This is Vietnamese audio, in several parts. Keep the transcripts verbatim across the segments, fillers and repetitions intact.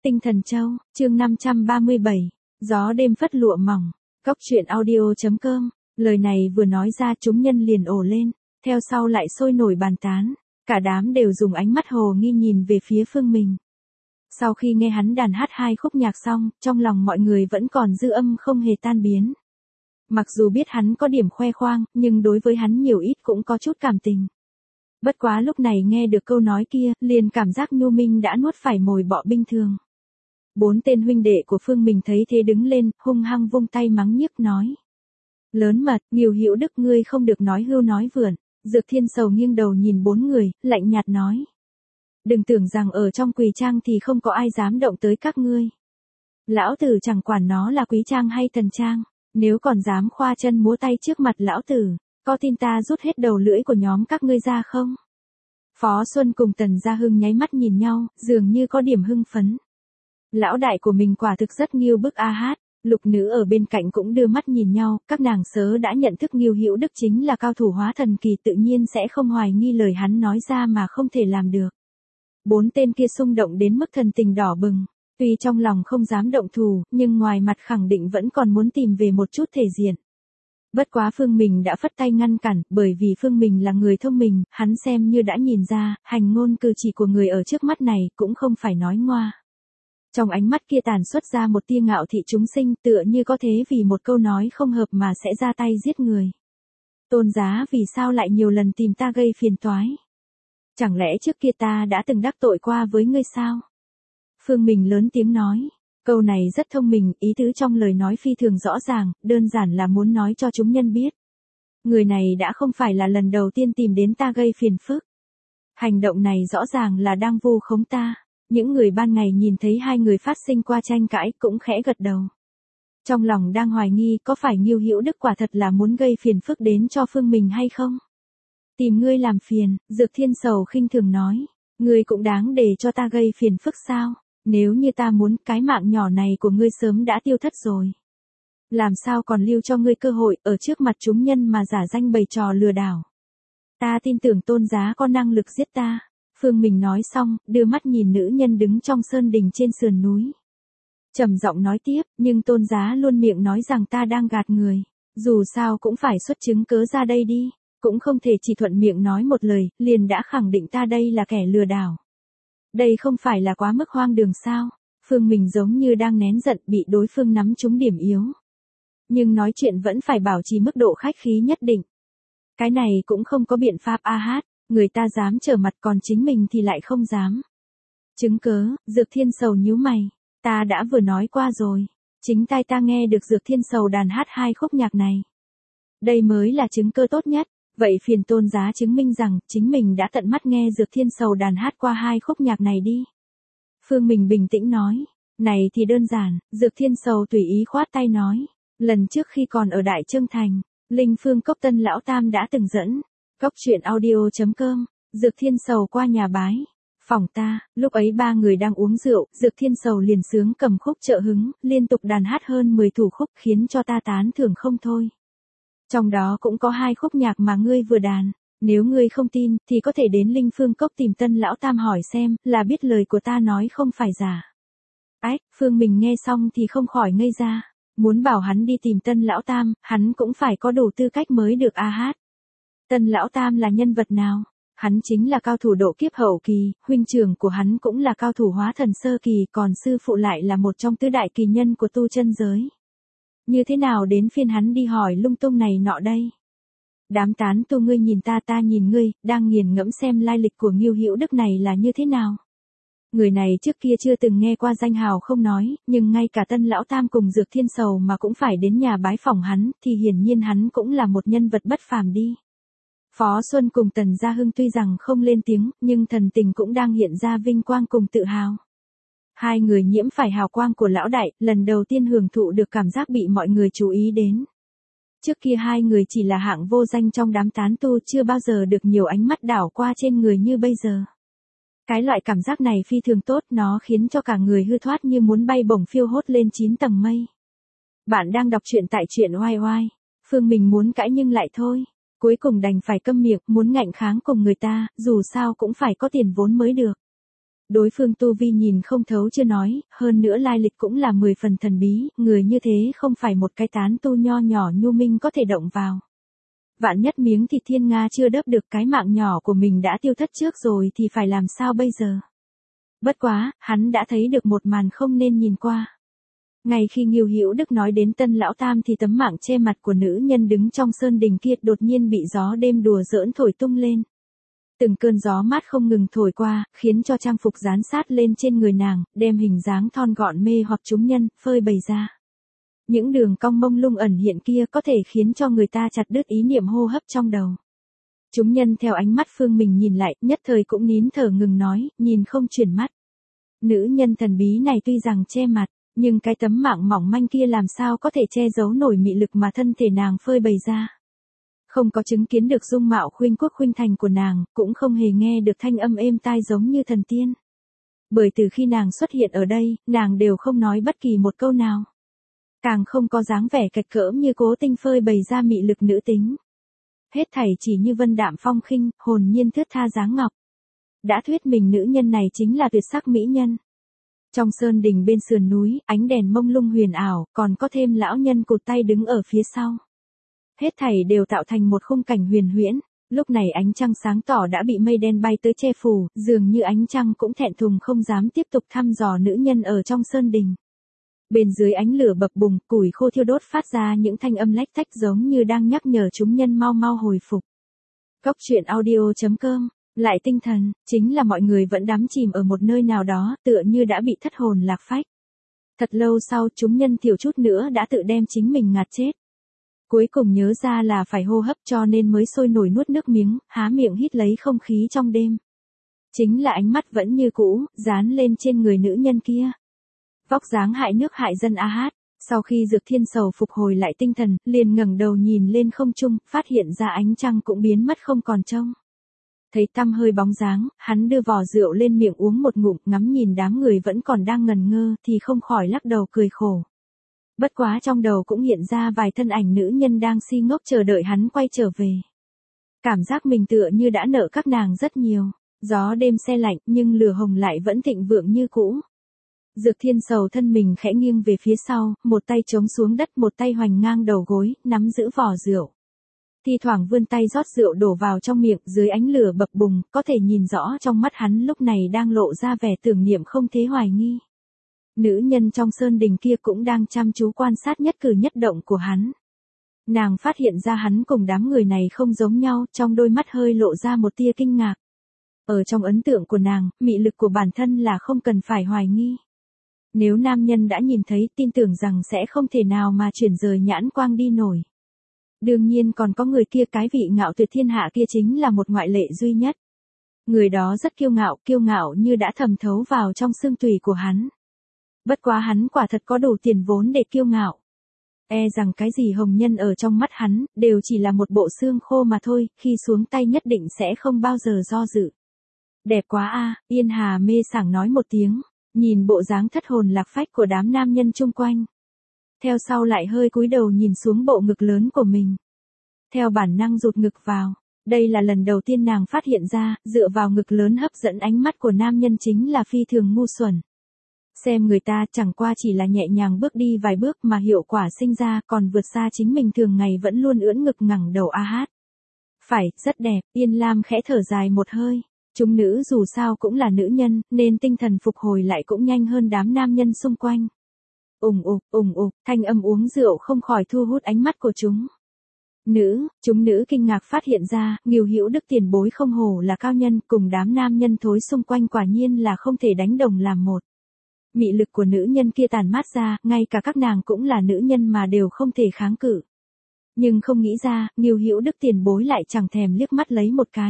Tinh Thần Châu, chương năm trăm ba mươi bảy, gió đêm phất lụa mỏng, Cốc truyện audio chấm com, lời này vừa nói ra chúng nhân liền ồ lên, theo sau lại sôi nổi bàn tán, cả đám đều dùng ánh mắt hồ nghi nhìn về phía Phương Mình. Sau khi nghe hắn đàn hát hai khúc nhạc xong, trong lòng mọi người vẫn còn dư âm không hề tan biến. Mặc dù biết hắn có điểm khoe khoang, nhưng đối với hắn nhiều ít cũng có chút cảm tình. Bất quá lúc này nghe được câu nói kia, liền cảm giác Nhu Minh đã nuốt phải mồi bọ bình thường. Bốn tên huynh đệ của Phương Mình thấy thế đứng lên, hung hăng vung tay mắng nhiếc nói. Lớn mật, Nghiêu Hữu Đức ngươi không được nói hưu nói vượn. Dược Thiên Sầu nghiêng đầu nhìn bốn người, lạnh nhạt nói. Đừng tưởng rằng ở trong Quỳ Trang thì không có ai dám động tới các ngươi. Lão tử chẳng quản nó là Quý Trang hay Thần Trang, nếu còn dám khoa chân múa tay trước mặt lão tử, có tin ta rút hết đầu lưỡi của nhóm các ngươi ra không? Phó Xuân cùng Tần Gia Hưng nháy mắt nhìn nhau, dường như có điểm hưng phấn. Lão đại của mình quả thực rất nghiêu bức a hát, lục nữ ở bên cạnh cũng đưa mắt nhìn nhau, các nàng sớ đã nhận thức Nghiêu Hữu Đức chính là cao thủ hóa thần kỳ tự nhiên sẽ không hoài nghi lời hắn nói ra mà không thể làm được. Bốn tên kia xung động đến mức thần tình đỏ bừng, tuy trong lòng không dám động thủ, nhưng ngoài mặt khẳng định vẫn còn muốn tìm về một chút thể diện. Bất quá Phương Mình đã phất tay ngăn cản, bởi vì Phương Mình là người thông minh, hắn xem như đã nhìn ra, hành ngôn cử chỉ của người ở trước mắt này cũng không phải nói ngoa. Trong ánh mắt kia tàn xuất ra một tia ngạo thị chúng sinh, tựa như có thế vì một câu nói không hợp mà sẽ ra tay giết người. Tôn Giá vì sao lại nhiều lần tìm ta gây phiền toái? Chẳng lẽ trước kia ta đã từng đắc tội qua với ngươi sao? Phương Mình lớn tiếng nói. Câu này rất thông minh, ý tứ trong lời nói phi thường rõ ràng, đơn giản là muốn nói cho chúng nhân biết. Người này đã không phải là lần đầu tiên tìm đến ta gây phiền phức. Hành động này rõ ràng là đang vu khống ta. Những người ban ngày nhìn thấy hai người phát sinh qua tranh cãi cũng khẽ gật đầu. Trong lòng đang hoài nghi có phải Nghiêu Hữu Đức quả thật là muốn gây phiền phức đến cho Phương Mình hay không? Tìm ngươi làm phiền, Dược Thiên Sầu khinh thường nói. Ngươi cũng đáng để cho ta gây phiền phức sao? Nếu như ta muốn, cái mạng nhỏ này của ngươi sớm đã tiêu thất rồi. Làm sao còn lưu cho ngươi cơ hội ở trước mặt chúng nhân mà giả danh bày trò lừa đảo? Ta tin tưởng Tôn Giá có năng lực giết ta. Phương Mình nói xong, đưa mắt nhìn nữ nhân đứng trong sơn đình trên sườn núi. Trầm giọng nói tiếp, nhưng Tôn Giá luôn miệng nói rằng ta đang gạt người. Dù sao cũng phải xuất chứng cớ ra đây đi. Cũng không thể chỉ thuận miệng nói một lời, liền đã khẳng định ta đây là kẻ lừa đảo. Đây không phải là quá mức hoang đường sao? Phương Mình giống như đang nén giận bị đối phương nắm trúng điểm yếu. Nhưng nói chuyện vẫn phải bảo trì mức độ khách khí nhất định. Cái này cũng không có biện pháp a hát, người ta dám trở mặt còn chính mình thì lại không dám. Chứng cớ, Dược Thiên Sầu nhíu mày, ta đã vừa nói qua rồi, chính tai ta nghe được Dược Thiên Sầu đàn hát hai khúc nhạc này. Đây mới là chứng cơ tốt nhất. Vậy phiền Tôn Giá chứng minh rằng, chính mình đã tận mắt nghe Dược Thiên Sầu đàn hát qua hai khúc nhạc này đi. Phương Mình bình tĩnh nói, này thì đơn giản, Dược Thiên Sầu tùy ý khoát tay nói. Lần trước khi còn ở Đại Trương Thành, Linh Phương Cốc Tân Lão Tam đã từng dẫn, Cốc truyện audio chấm com, Dược Thiên Sầu qua nhà bái. Phòng ta, lúc ấy ba người đang uống rượu, Dược Thiên Sầu liền sướng cầm khúc trợ hứng, liên tục đàn hát hơn mười thủ khúc khiến cho ta tán thưởng không thôi. Trong đó cũng có hai khúc nhạc mà ngươi vừa đàn, nếu ngươi không tin thì có thể đến Linh Phương Cốc tìm Tân Lão Tam hỏi xem, là biết lời của ta nói không phải giả. Ách, Phương Mình nghe xong thì không khỏi ngây ra, muốn bảo hắn đi tìm Tân Lão Tam, hắn cũng phải có đủ tư cách mới được a hát. Tân Lão Tam là nhân vật nào? Hắn chính là cao thủ độ kiếp hậu kỳ, huynh trưởng của hắn cũng là cao thủ hóa thần sơ kỳ, còn sư phụ lại là một trong tứ đại kỳ nhân của tu chân giới. Như thế nào đến phiên hắn đi hỏi lung tung này nọ đây? Đám tán tu ngươi nhìn ta ta nhìn ngươi, đang nghiền ngẫm xem lai lịch của Nghiêu Hữu Đức này là như thế nào. Người này trước kia chưa từng nghe qua danh hào không nói, nhưng ngay cả Tân Lão Tam cùng Dược Thiên Sầu mà cũng phải đến nhà bái phỏng hắn, thì hiển nhiên hắn cũng là một nhân vật bất phàm đi. Phó Xuân cùng Tần Gia Hưng tuy rằng không lên tiếng, nhưng thần tình cũng đang hiện ra vinh quang cùng tự hào. Hai người nhiễm phải hào quang của lão đại, lần đầu tiên hưởng thụ được cảm giác bị mọi người chú ý đến. Trước kia hai người chỉ là hạng vô danh trong đám tán tu, chưa bao giờ được nhiều ánh mắt đảo qua trên người như bây giờ. Cái loại cảm giác này phi thường tốt, nó khiến cho cả người hư thoát như muốn bay bổng phiêu hốt lên chín tầng mây. Bạn đang đọc truyện tại truyện oai oai. Phương Mình muốn cãi nhưng lại thôi. Cuối cùng đành phải câm miệng, muốn ngạnh kháng cùng người ta, dù sao cũng phải có tiền vốn mới được. Đối phương tu vi nhìn không thấu chưa nói, hơn nữa lai lịch cũng là mười phần thần bí, người như thế không phải một cái tán tu nho nhỏ nhu minh có thể động vào. Vạn nhất miếng thịt thiên nga chưa đớp được cái mạng nhỏ của mình đã tiêu thất trước rồi thì phải làm sao bây giờ? Bất quá, hắn đã thấy được một màn không nên nhìn qua. Ngay khi Ngưu Hữu Đức nói đến Tân Lão Tam thì tấm mạng che mặt của nữ nhân đứng trong sơn đình kia đột nhiên bị gió đêm đùa giỡn thổi tung lên. Từng cơn gió mát không ngừng thổi qua, khiến cho trang phục dán sát lên trên người nàng, đem hình dáng thon gọn mê hoặc chúng nhân, phơi bày ra. Những đường cong mông lung ẩn hiện kia có thể khiến cho người ta chặt đứt ý niệm hô hấp trong đầu. Chúng nhân theo ánh mắt Phương Mình nhìn lại, nhất thời cũng nín thở ngừng nói, nhìn không chuyển mắt. Nữ nhân thần bí này tuy rằng che mặt, nhưng cái tấm mạng mỏng manh kia làm sao có thể che giấu nổi mị lực mà thân thể nàng phơi bày ra. Không có chứng kiến được dung mạo khuynh quốc khuynh thành của nàng, cũng không hề nghe được thanh âm êm tai giống như thần tiên. Bởi từ khi nàng xuất hiện ở đây, nàng đều không nói bất kỳ một câu nào. Càng không có dáng vẻ kịch cỡm như cố tình phơi bày ra mị lực nữ tính. Hết thảy chỉ như vân đạm phong khinh, hồn nhiên thướt tha dáng ngọc. Đã thuyết mình nữ nhân này chính là tuyệt sắc mỹ nhân. Trong sơn đình bên sườn núi, ánh đèn mông lung huyền ảo, còn có thêm lão nhân cụt tay đứng ở phía sau. Hết thảy đều tạo thành một khung cảnh huyền huyễn, lúc này ánh trăng sáng tỏ đã bị mây đen bay tới che phủ, dường như ánh trăng cũng thẹn thùng không dám tiếp tục thăm dò nữ nhân ở trong sơn đình. Bên dưới ánh lửa bập bùng, củi khô thiêu đốt phát ra những thanh âm lách tách giống như đang nhắc nhở chúng nhân mau mau hồi phục. Cốc truyện audio chấm com, lại tinh thần, chính là mọi người vẫn đắm chìm ở một nơi nào đó, tựa như đã bị thất hồn lạc phách. Thật lâu sau chúng nhân thiểu chút nữa đã tự đem chính mình ngạt chết. Cuối cùng nhớ ra là phải hô hấp cho nên mới sôi nổi nuốt nước miếng, há miệng hít lấy không khí trong đêm. Chính là ánh mắt vẫn như cũ, dán lên trên người nữ nhân kia. Vóc dáng hại nước hại dân a hát, sau khi Dược Thiên Sầu phục hồi lại tinh thần, liền ngẩng đầu nhìn lên không trung, phát hiện ra ánh trăng cũng biến mất không còn trông. Thấy tăm hơi bóng dáng, hắn đưa vò rượu lên miệng uống một ngụm, ngắm nhìn đám người vẫn còn đang ngần ngơ thì không khỏi lắc đầu cười khổ. Bất quá trong đầu cũng hiện ra vài thân ảnh nữ nhân đang si ngốc chờ đợi hắn quay trở về. Cảm giác mình tựa như đã nợ các nàng rất nhiều, gió đêm se lạnh nhưng lửa hồng lại vẫn thịnh vượng như cũ. Dược Thiên Sầu thân mình khẽ nghiêng về phía sau, một tay chống xuống đất, một tay hoành ngang đầu gối, nắm giữ vò rượu. Thi thoảng vươn tay rót rượu đổ vào trong miệng, dưới ánh lửa bập bùng, có thể nhìn rõ trong mắt hắn lúc này đang lộ ra vẻ tưởng niệm không thế hoài nghi. Nữ nhân trong sơn đình kia cũng đang chăm chú quan sát nhất cử nhất động của hắn. Nàng phát hiện ra hắn cùng đám người này không giống nhau, trong đôi mắt hơi lộ ra một tia kinh ngạc. Ở trong ấn tượng của nàng, mị lực của bản thân là không cần phải hoài nghi. Nếu nam nhân đã nhìn thấy, tin tưởng rằng sẽ không thể nào mà chuyển rời nhãn quang đi nổi. Đương nhiên còn có người kia, cái vị ngạo tuyệt thiên hạ kia chính là một ngoại lệ duy nhất. Người đó rất kiêu ngạo, kiêu ngạo như đã thẩm thấu vào trong xương tủy của hắn. Bất quá hắn quả thật có đủ tiền vốn để kiêu ngạo. E rằng cái gì hồng nhân ở trong mắt hắn, đều chỉ là một bộ xương khô mà thôi, khi xuống tay nhất định sẽ không bao giờ do dự. Đẹp quá a, Yên Hà mê sảng nói một tiếng, nhìn bộ dáng thất hồn lạc phách của đám nam nhân chung quanh. Theo sau lại hơi cúi đầu nhìn xuống bộ ngực lớn của mình. Theo bản năng rụt ngực vào, đây là lần đầu tiên nàng phát hiện ra, dựa vào ngực lớn hấp dẫn ánh mắt của nam nhân chính là phi thường ngu xuẩn. Xem người ta chẳng qua chỉ là nhẹ nhàng bước đi vài bước mà hiệu quả sinh ra còn vượt xa chính mình thường ngày vẫn luôn ưỡn ngực ngẩng đầu a hát. Phải, rất đẹp, Yên Lam khẽ thở dài một hơi. Chúng nữ dù sao cũng là nữ nhân, nên tinh thần phục hồi lại cũng nhanh hơn đám nam nhân xung quanh. Ùng ục, ùng ục, thanh âm uống rượu không khỏi thu hút ánh mắt của chúng. Nữ, chúng nữ kinh ngạc phát hiện ra, Ngưu Hữu Đức tiền bối không hổ là cao nhân, cùng đám nam nhân thối xung quanh quả nhiên là không thể đánh đồng làm một. Mị lực của nữ nhân kia tàn mát ra, ngay cả các nàng cũng là nữ nhân mà đều không thể kháng cự. Nhưng không nghĩ ra, Ngưu Hữu Đức tiền bối lại chẳng thèm liếc mắt lấy một cái.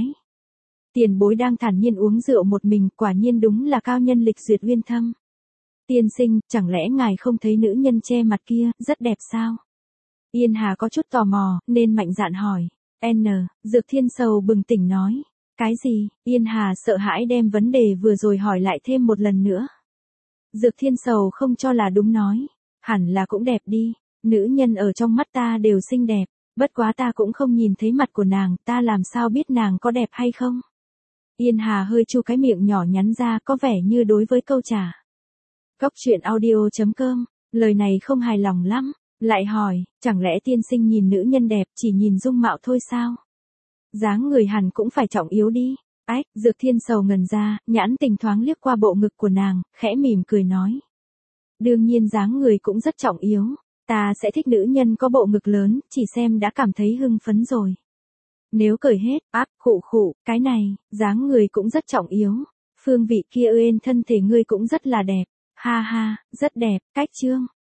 Tiền bối đang thản nhiên uống rượu một mình, quả nhiên đúng là cao nhân lịch duyệt uyên thâm. Tiên sinh, chẳng lẽ ngài không thấy nữ nhân che mặt kia, rất đẹp sao? Yên Hà có chút tò mò, nên mạnh dạn hỏi. N, Dược Thiên Sầu bừng tỉnh nói. Cái gì? Yên Hà sợ hãi đem vấn đề vừa rồi hỏi lại thêm một lần nữa. Dược Thiên Sầu không cho là đúng nói. Hẳn là cũng đẹp đi, nữ nhân ở trong mắt ta đều xinh đẹp, bất quá ta cũng không nhìn thấy mặt của nàng, ta làm sao biết nàng có đẹp hay không? Yên Hà hơi chu cái miệng nhỏ nhắn ra có vẻ như đối với câu trả. Cốc truyện audio chấm com, lời này không hài lòng lắm, lại hỏi, chẳng lẽ tiên sinh nhìn nữ nhân đẹp chỉ nhìn dung mạo thôi sao? Dáng người hẳn cũng phải trọng yếu đi. Ách, Dược Thiên sầu ngần ra, nhãn tình thoáng liếc qua bộ ngực của nàng, khẽ mỉm cười nói. Đương nhiên dáng người cũng rất trọng yếu, ta sẽ thích nữ nhân có bộ ngực lớn, chỉ xem đã cảm thấy hưng phấn rồi. Nếu cởi hết, áp, khụ khụ, cái này, dáng người cũng rất trọng yếu. Phương vị kia ên thân thể ngươi cũng rất là đẹp. Ha ha, rất đẹp, cách chương.